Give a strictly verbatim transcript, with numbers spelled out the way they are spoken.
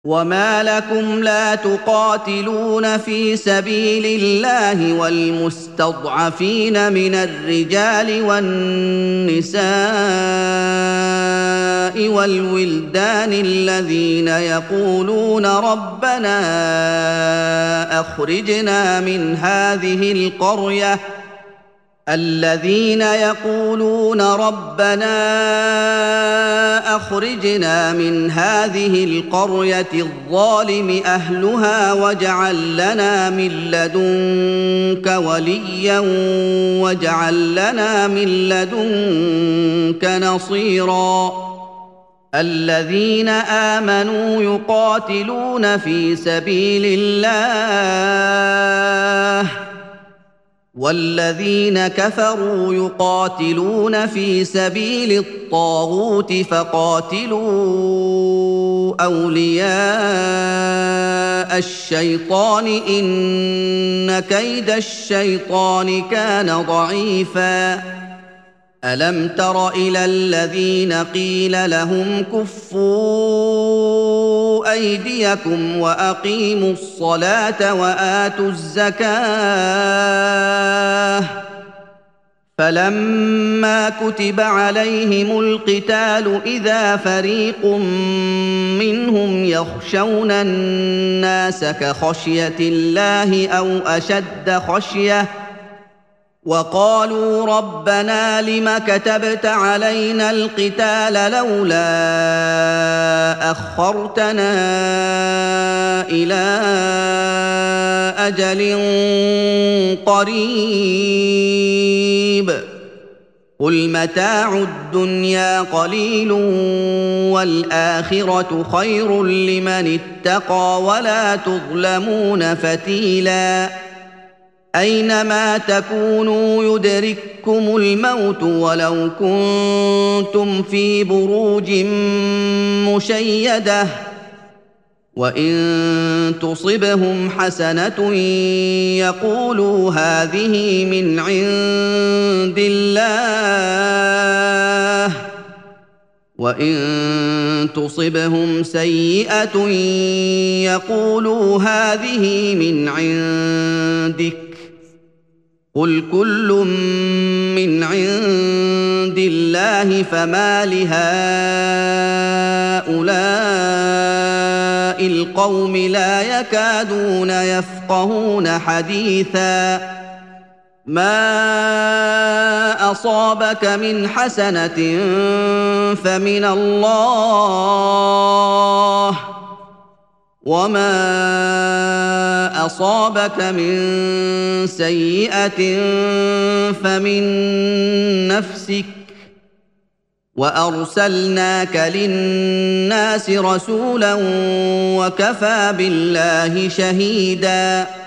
وما لكم لا تقاتلون في سبيل الله والمستضعفين من الرجال والنساء والولدان الذين يقولون ربنا أخرجنا من هذه القرية الذين يقولون ربنا أخرجنا من هذه القرية الظالم أهلها واجعل لنا من لدنك وليا واجعل لنا من لدنك نصيرا الذين آمنوا يقاتلون في سبيل الله والذين كفروا يقاتلون في سبيل الطاغوت فقاتلوا أولياء الشيطان إن كيد الشيطان كان ضعيفا ألم تر إلى الذين قيل لهم كفوا أيديكم وأقيموا الصلاة وآتوا الزكاة فلما كتب عليهم القتال إذا فريق منهم يخشون الناس كخشية الله أو أشد خشية وقالوا ربنا لم كتبت علينا القتال لولا أخرتنا إلى أجل قريب قل متاع الدنيا قليل والآخرة خير لمن اتقى ولا تظلمون فتيلاً أينما تكونوا يدرككم الموت ولو كنتم في بروج مشيدة وإن تصبهم حسنة يقولوا هذه من عند الله وإن تصبهم سيئة يقولوا هذه من عندك قل كل من عند الله فما لهؤلاء القوم لا يكادون يفقهون حديثا ما أصابك من حسنة فمن الله وما أصابك من سيئة فمن نفسك وأرسلناك للناس رسولا وكفى بالله شهيداً